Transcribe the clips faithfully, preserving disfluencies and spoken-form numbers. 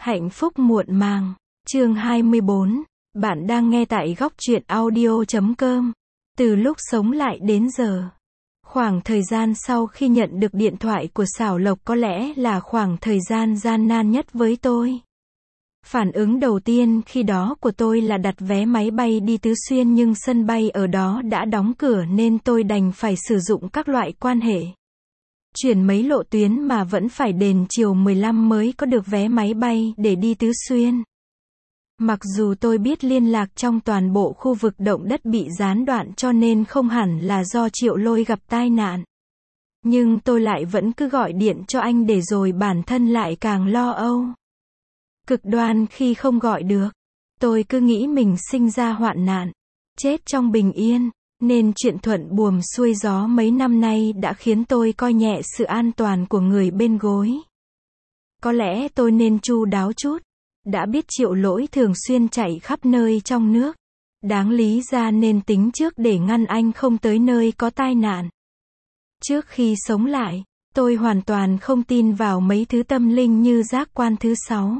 Hạnh phúc muộn màng. Chương hai mươi bốn. Bạn đang nghe tại góc truyện audio chấm com. Từ lúc sống lại đến giờ. Khoảng thời gian sau khi nhận được điện thoại của Xảo Lộc có lẽ là khoảng thời gian gian nan nhất với tôi. Phản ứng đầu tiên khi đó của tôi là đặt vé máy bay đi Tứ Xuyên, nhưng sân bay ở đó đã đóng cửa nên tôi đành phải sử dụng các loại quan hệ. Chuyển mấy lộ tuyến mà vẫn phải đền chiều mười lăm mới có được vé máy bay để đi Tứ Xuyên. Mặc dù tôi biết liên lạc trong toàn bộ khu vực động đất bị gián đoạn cho nên không hẳn là do Triệu Lôi gặp tai nạn. Nhưng tôi lại vẫn cứ gọi điện cho anh để rồi bản thân lại càng lo âu. Cực đoan khi không gọi được. Tôi cứ nghĩ mình sinh ra hoạn nạn, chết trong bình yên. Nên chuyện thuận buồm xuôi gió mấy năm nay đã khiến tôi coi nhẹ sự an toàn của người bên gối. Có lẽ tôi nên chu đáo chút. Đã biết Triệu Lỗi thường xuyên chạy khắp nơi trong nước. Đáng lý ra nên tính trước để ngăn anh không tới nơi có tai nạn. Trước khi sống lại, tôi hoàn toàn không tin vào mấy thứ tâm linh như giác quan thứ sáu.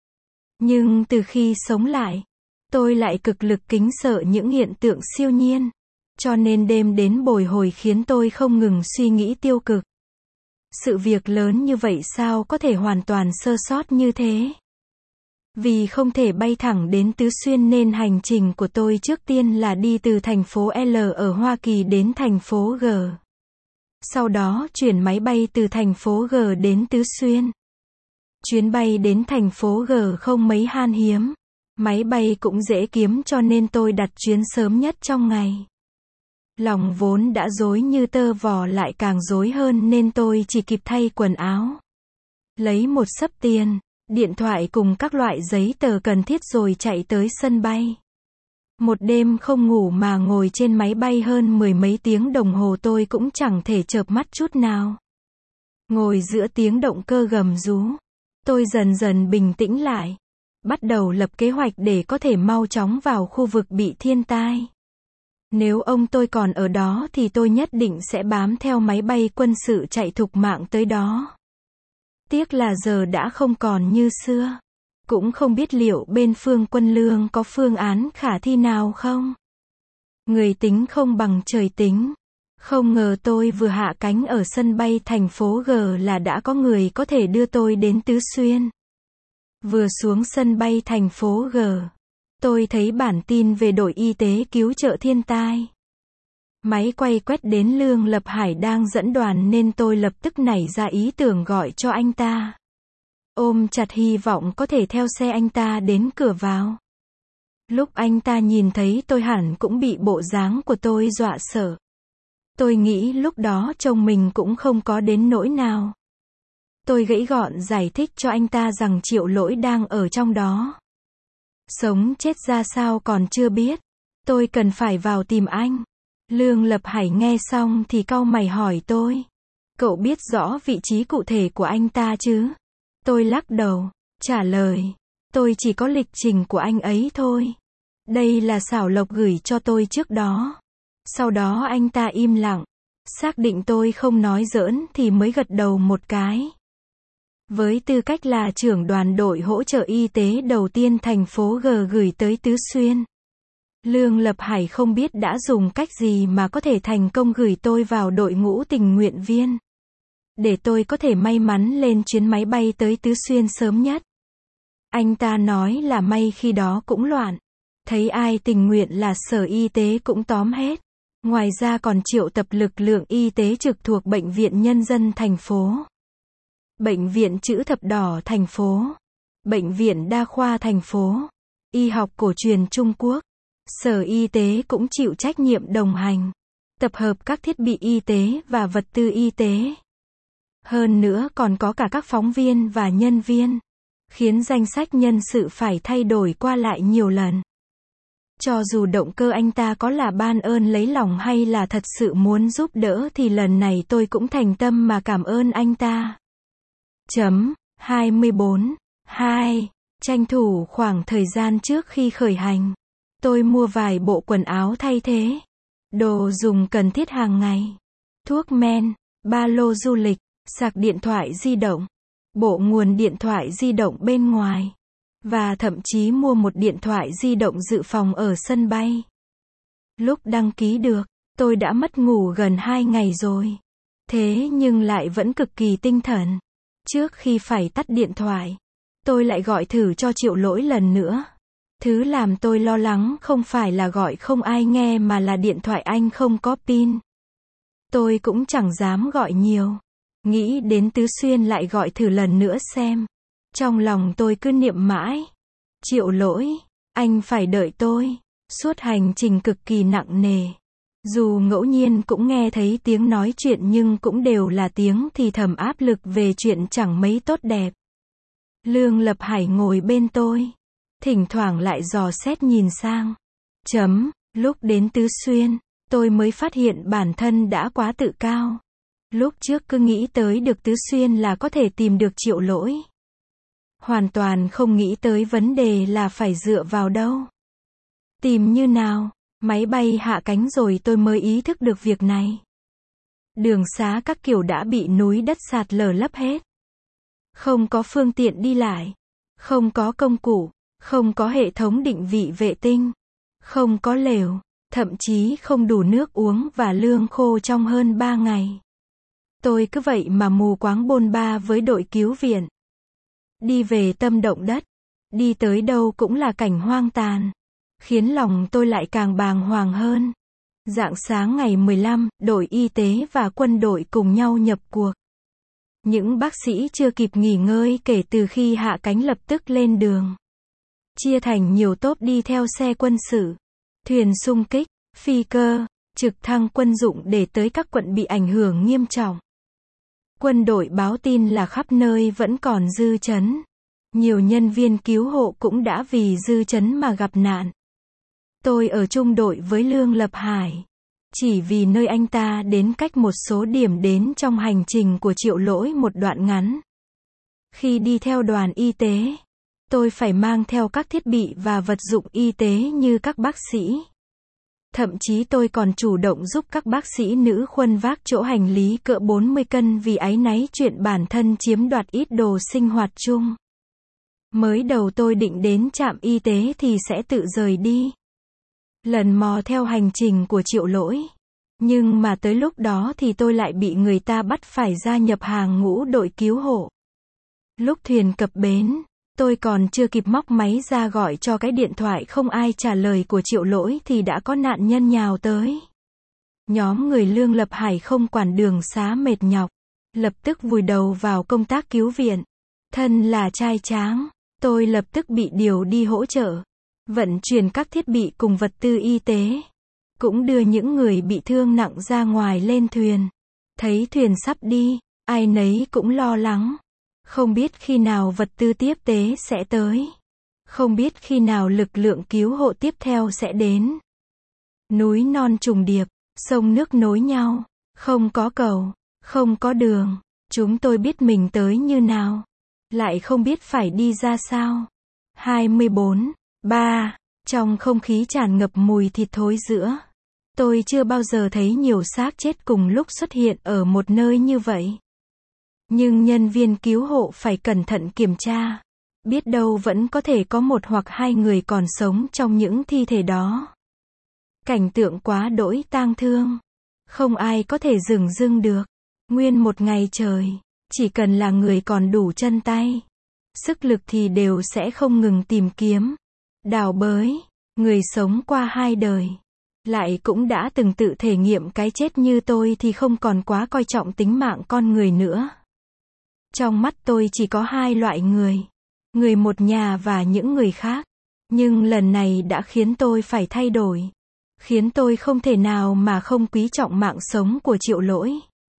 Nhưng từ khi sống lại, tôi lại cực lực kính sợ những hiện tượng siêu nhiên. Cho nên đêm đến bồi hồi khiến tôi không ngừng suy nghĩ tiêu cực. Sự việc lớn như vậy sao có thể hoàn toàn sơ sót như thế? Vì không thể bay thẳng đến Tứ Xuyên nên hành trình của tôi trước tiên là đi từ thành phố L ở Hoa Kỳ đến thành phố G. Sau đó chuyển máy bay từ thành phố G đến Tứ Xuyên. Chuyến bay đến thành phố G không mấy han hiếm. Máy bay cũng dễ kiếm cho nên tôi đặt chuyến sớm nhất trong ngày. Lòng vốn đã rối như tơ vò lại càng rối hơn nên tôi chỉ kịp thay quần áo, lấy một xấp tiền, điện thoại cùng các loại giấy tờ cần thiết rồi chạy tới sân bay. Một đêm không ngủ mà ngồi trên máy bay hơn mười mấy tiếng đồng hồ tôi cũng chẳng thể chợp mắt chút nào. Ngồi giữa tiếng động cơ gầm rú, tôi dần dần bình tĩnh lại, bắt đầu lập kế hoạch để có thể mau chóng vào khu vực bị thiên tai. Nếu ông tôi còn ở đó thì tôi nhất định sẽ bám theo máy bay quân sự chạy thục mạng tới đó. Tiếc là giờ đã không còn như xưa. Cũng không biết liệu bên Phương Quân Lương có phương án khả thi nào không? Người tính không bằng trời tính. Không ngờ tôi vừa hạ cánh ở sân bay thành phố G là đã có người có thể đưa tôi đến Tứ Xuyên. Vừa xuống sân bay thành phố G, tôi thấy bản tin về đội y tế cứu trợ thiên tai. Máy quay quét đến Lương Lập Hải đang dẫn đoàn nên tôi lập tức nảy ra ý tưởng gọi cho anh ta. Ôm chặt hy vọng có thể theo xe anh ta đến cửa vào. Lúc anh ta nhìn thấy tôi hẳn cũng bị bộ dáng của tôi dọa sợ. Tôi nghĩ lúc đó chồng mình cũng không có đến nỗi nào. Tôi gãy gọn giải thích cho anh ta rằng Triệu Lỗi đang ở trong đó. Sống chết ra sao còn chưa biết. Tôi cần phải vào tìm anh. Lương Lập Hải nghe xong thì cau mày hỏi tôi. Cậu biết rõ vị trí cụ thể của anh ta chứ? Tôi lắc đầu, trả lời. Tôi chỉ có lịch trình của anh ấy thôi. Đây là Xảo Lộc gửi cho tôi trước đó. Sau đó anh ta im lặng. Xác định tôi không nói giỡn thì mới gật đầu một cái. Với tư cách là trưởng đoàn đội hỗ trợ y tế đầu tiên thành phố G gửi tới Tứ Xuyên, Lương Lập Hải không biết đã dùng cách gì mà có thể thành công gửi tôi vào đội ngũ tình nguyện viên. Để tôi có thể may mắn lên chuyến máy bay tới Tứ Xuyên sớm nhất. Anh ta nói là may khi đó cũng loạn. Thấy ai tình nguyện là sở y tế cũng tóm hết. Ngoài ra còn triệu tập lực lượng y tế trực thuộc Bệnh viện Nhân dân thành phố, Bệnh viện Chữ Thập Đỏ thành phố, Bệnh viện Đa khoa thành phố, Y học cổ truyền Trung Quốc. Sở y tế cũng chịu trách nhiệm đồng hành, tập hợp các thiết bị y tế và vật tư y tế. Hơn nữa còn có cả các phóng viên và nhân viên, khiến danh sách nhân sự phải thay đổi qua lại nhiều lần. Cho dù động cơ anh ta có là ban ơn lấy lòng hay là thật sự muốn giúp đỡ thì lần này tôi cũng thành tâm mà cảm ơn anh ta. Chấm hai mươi bốn. hai. Tranh thủ khoảng thời gian trước khi khởi hành, tôi mua vài bộ quần áo thay thế, đồ dùng cần thiết hàng ngày, thuốc men, ba lô du lịch, sạc điện thoại di động. bộ nguồn điện thoại di động bên ngoài. Và thậm chí mua một điện thoại di động dự phòng ở sân bay. Lúc đăng ký được, tôi đã mất ngủ gần hai ngày rồi. Thế nhưng lại vẫn cực kỳ tinh thần. Trước khi phải tắt điện thoại, tôi lại gọi thử cho Triệu Lỗi lần nữa. Thứ làm tôi lo lắng không phải là gọi không ai nghe mà là điện thoại anh không có pin. Tôi cũng chẳng dám gọi nhiều. Nghĩ đến Tứ Xuyên lại gọi thử lần nữa xem. Trong lòng tôi cứ niệm mãi. Triệu Lỗi, anh phải đợi tôi. Suốt hành trình cực kỳ nặng nề. Dù ngẫu nhiên cũng nghe thấy tiếng nói chuyện nhưng cũng đều là tiếng thì thầm áp lực về chuyện chẳng mấy tốt đẹp. Lương Lập Hải ngồi bên tôi. Thỉnh thoảng lại dò xét nhìn sang. Chấm, lúc đến Tứ Xuyên, tôi mới phát hiện bản thân đã quá tự cao. Lúc trước cứ nghĩ tới được Tứ Xuyên là có thể tìm được Triệu Lỗi. Hoàn toàn không nghĩ tới vấn đề là phải dựa vào đâu. Tìm như nào, máy bay hạ cánh rồi tôi mới ý thức được việc này. Đường xá các kiểu đã bị núi đất sạt lở lấp hết. Không có phương tiện đi lại. Không có công cụ. Không có hệ thống định vị vệ tinh. Không có lều. Thậm chí không đủ nước uống và lương khô trong hơn ba ngày. Tôi cứ vậy mà mù quáng bôn ba với đội cứu viện. Đi về tâm động đất. Đi tới đâu cũng là cảnh hoang tàn. Khiến lòng tôi lại càng bàng hoàng hơn. Rạng sáng ngày mười lăm, đội y tế và quân đội cùng nhau nhập cuộc. Những bác sĩ chưa kịp nghỉ ngơi kể từ khi hạ cánh lập tức lên đường. Chia thành nhiều tốp đi theo xe quân sự, thuyền xung kích, phi cơ, trực thăng quân dụng để tới các quận bị ảnh hưởng nghiêm trọng. Quân đội báo tin là khắp nơi vẫn còn dư chấn. Nhiều nhân viên cứu hộ cũng đã vì dư chấn mà gặp nạn. Tôi ở chung đội với Lương Lập Hải. Chỉ vì nơi anh ta đến cách một số điểm đến trong hành trình của Triệu Lỗi một đoạn ngắn. Khi đi theo đoàn y tế, tôi phải mang theo các thiết bị và vật dụng y tế như các bác sĩ. Thậm chí tôi còn chủ động giúp các bác sĩ nữ khuân vác chỗ hành lý cỡ bốn mươi cân vì áy náy chuyện bản thân chiếm đoạt ít đồ sinh hoạt chung. Mới đầu tôi định đến trạm y tế thì sẽ tự rời đi. Lần mò theo hành trình của Triệu Lỗi. Nhưng mà tới lúc đó thì tôi lại bị người ta bắt phải gia nhập hàng ngũ đội cứu hộ. Lúc thuyền cập bến, tôi còn chưa kịp móc máy ra gọi cho cái điện thoại không ai trả lời của Triệu Lỗi thì đã có nạn nhân nhào tới. Nhóm người Lương Lập Hải không quản đường xá mệt nhọc, lập tức vùi đầu vào công tác cứu viện. Thân là trai tráng, tôi lập tức bị điều đi hỗ trợ, vận chuyển các thiết bị cùng vật tư y tế, cũng đưa những người bị thương nặng ra ngoài lên thuyền. Thấy thuyền sắp đi, ai nấy cũng lo lắng. Không biết khi nào vật tư tiếp tế sẽ tới. Không biết khi nào lực lượng cứu hộ tiếp theo sẽ đến. Núi non trùng điệp, sông nước nối nhau, không có cầu, không có đường. Chúng tôi biết mình tới như nào, lại không biết phải đi ra sao. hai mươi bốn, ba. Trong không khí tràn ngập mùi thịt thối rữa. Tôi chưa bao giờ thấy nhiều xác chết cùng lúc xuất hiện ở một nơi như vậy. Nhưng nhân viên cứu hộ phải cẩn thận kiểm tra. Biết đâu vẫn có thể có một hoặc hai người còn sống trong những thi thể đó. Cảnh tượng quá đỗi tang thương. Không ai có thể dừng dưng được. Nguyên một ngày trời, chỉ cần là người còn đủ chân tay, sức lực thì đều sẽ không ngừng tìm kiếm, đào bới. Người sống qua hai đời, lại cũng đã từng tự thể nghiệm cái chết như tôi thì không còn quá coi trọng tính mạng con người nữa. Trong mắt tôi chỉ có hai loại người. Người một nhà và những người khác. Nhưng lần này đã khiến tôi phải thay đổi. Khiến tôi không thể nào mà không quý trọng mạng sống của Triệu Lỗi.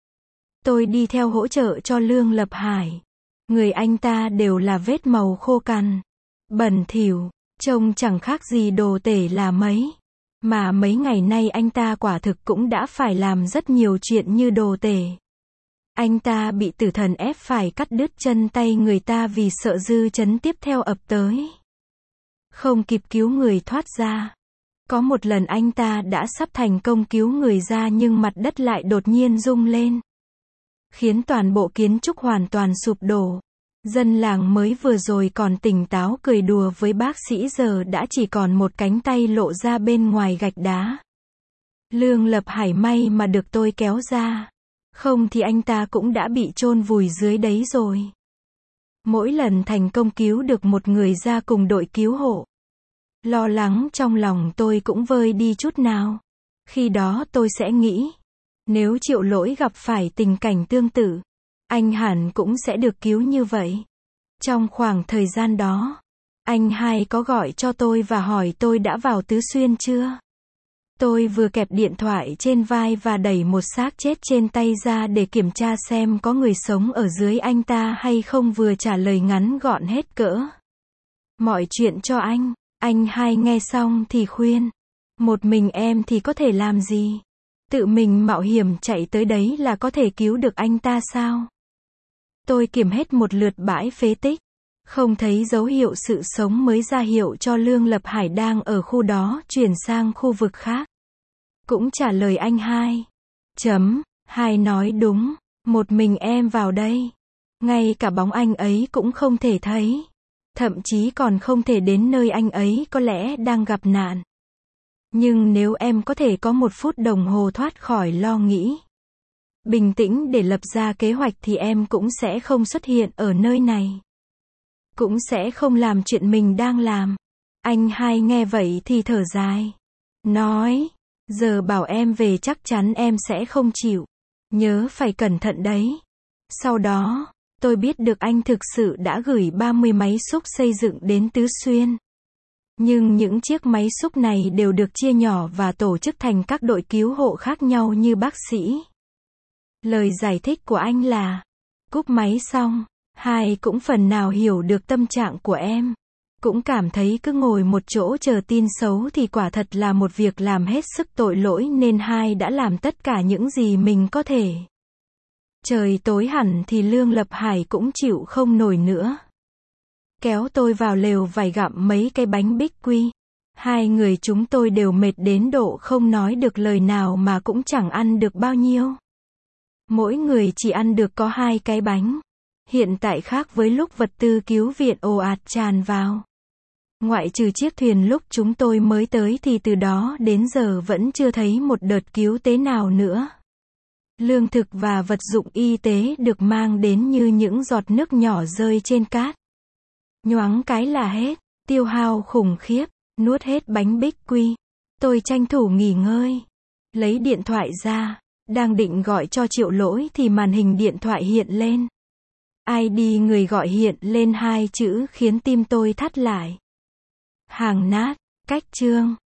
Tôi đi theo hỗ trợ cho Lương Lập Hải. Người anh ta đều là vết màu khô cằn, bẩn thỉu, trông chẳng khác gì đồ tể là mấy. Mà mấy ngày nay anh ta quả thực cũng đã phải làm rất nhiều chuyện như đồ tể. Anh ta bị tử thần ép phải cắt đứt chân tay người ta vì sợ dư chấn tiếp theo ập tới. Không kịp cứu người thoát ra. Có một lần anh ta đã sắp thành công cứu người ra nhưng mặt đất lại đột nhiên rung lên. Khiến toàn bộ kiến trúc hoàn toàn sụp đổ. Dân làng mới vừa rồi còn tỉnh táo cười đùa với bác sĩ giờ đã chỉ còn một cánh tay lộ ra bên ngoài gạch đá. Lương Lập Hải may mà được tôi kéo ra. Không thì anh ta cũng đã bị chôn vùi dưới đấy rồi. Mỗi lần thành công cứu được một người ra cùng đội cứu hộ, lo lắng trong lòng tôi cũng vơi đi chút nào. Khi đó tôi sẽ nghĩ, nếu Triệu Lỗi gặp phải tình cảnh tương tự, anh hẳn cũng sẽ được cứu như vậy. Trong khoảng thời gian đó, anh hai có gọi cho tôi và hỏi tôi đã vào Tứ Xuyên chưa. Tôi vừa kẹp điện thoại trên vai và đẩy một xác chết trên tay ra để kiểm tra xem có người sống ở dưới anh ta hay không, vừa trả lời ngắn gọn hết cỡ. Mọi chuyện cho anh. Anh hai nghe xong thì khuyên. Một mình em thì có thể làm gì? Tự mình mạo hiểm chạy tới đấy là có thể cứu được anh ta sao? Tôi kiểm hết một lượt bãi phế tích. Không thấy dấu hiệu sự sống mới ra hiệu cho Lương Lập Hải đang ở khu đó chuyển sang khu vực khác. Cũng trả lời anh hai. Chấm, hai nói đúng. Một mình em vào đây. Ngay cả bóng anh ấy cũng không thể thấy. Thậm chí còn không thể đến nơi anh ấy có lẽ đang gặp nạn. Nhưng nếu em có thể có một phút đồng hồ thoát khỏi lo nghĩ, bình tĩnh để lập ra kế hoạch thì em cũng sẽ không xuất hiện ở nơi này. Cũng sẽ không làm chuyện mình đang làm. Anh hai nghe vậy thì thở dài. Nói, giờ bảo em về chắc chắn em sẽ không chịu. Nhớ phải cẩn thận đấy. Sau đó, tôi biết được anh thực sự đã gửi ba mươi máy xúc xây dựng đến Tứ Xuyên. Nhưng những chiếc máy xúc này đều được chia nhỏ và tổ chức thành các đội cứu hộ khác nhau như bác sĩ. Lời giải thích của anh là, cúp máy xong, hai cũng phần nào hiểu được tâm trạng của em. Cũng cảm thấy cứ ngồi một chỗ chờ tin xấu thì quả thật là một việc làm hết sức tội lỗi nên hai đã làm tất cả những gì mình có thể. Trời tối hẳn thì Lương Lập Hải cũng chịu không nổi nữa. Kéo tôi vào lều vải gặm mấy cái bánh bích quy. Hai người chúng tôi đều mệt đến độ không nói được lời nào mà cũng chẳng ăn được bao nhiêu. Mỗi người chỉ ăn được có hai cái bánh. Hiện tại khác với lúc vật tư cứu viện ồ ạt tràn vào. Ngoại trừ chiếc thuyền lúc chúng tôi mới tới thì từ đó đến giờ vẫn chưa thấy một đợt cứu tế nào nữa. Lương thực và vật dụng y tế được mang đến như những giọt nước nhỏ rơi trên cát. Nhoáng cái là hết, tiêu hao khủng khiếp, nuốt hết bánh bích quy. Tôi tranh thủ nghỉ ngơi, lấy điện thoại ra, đang định gọi cho Triệu Lỗi thì màn hình điện thoại hiện lên. i đê người gọi hiện lên hai chữ khiến tim tôi thắt lại. Hàng nát, cách chương.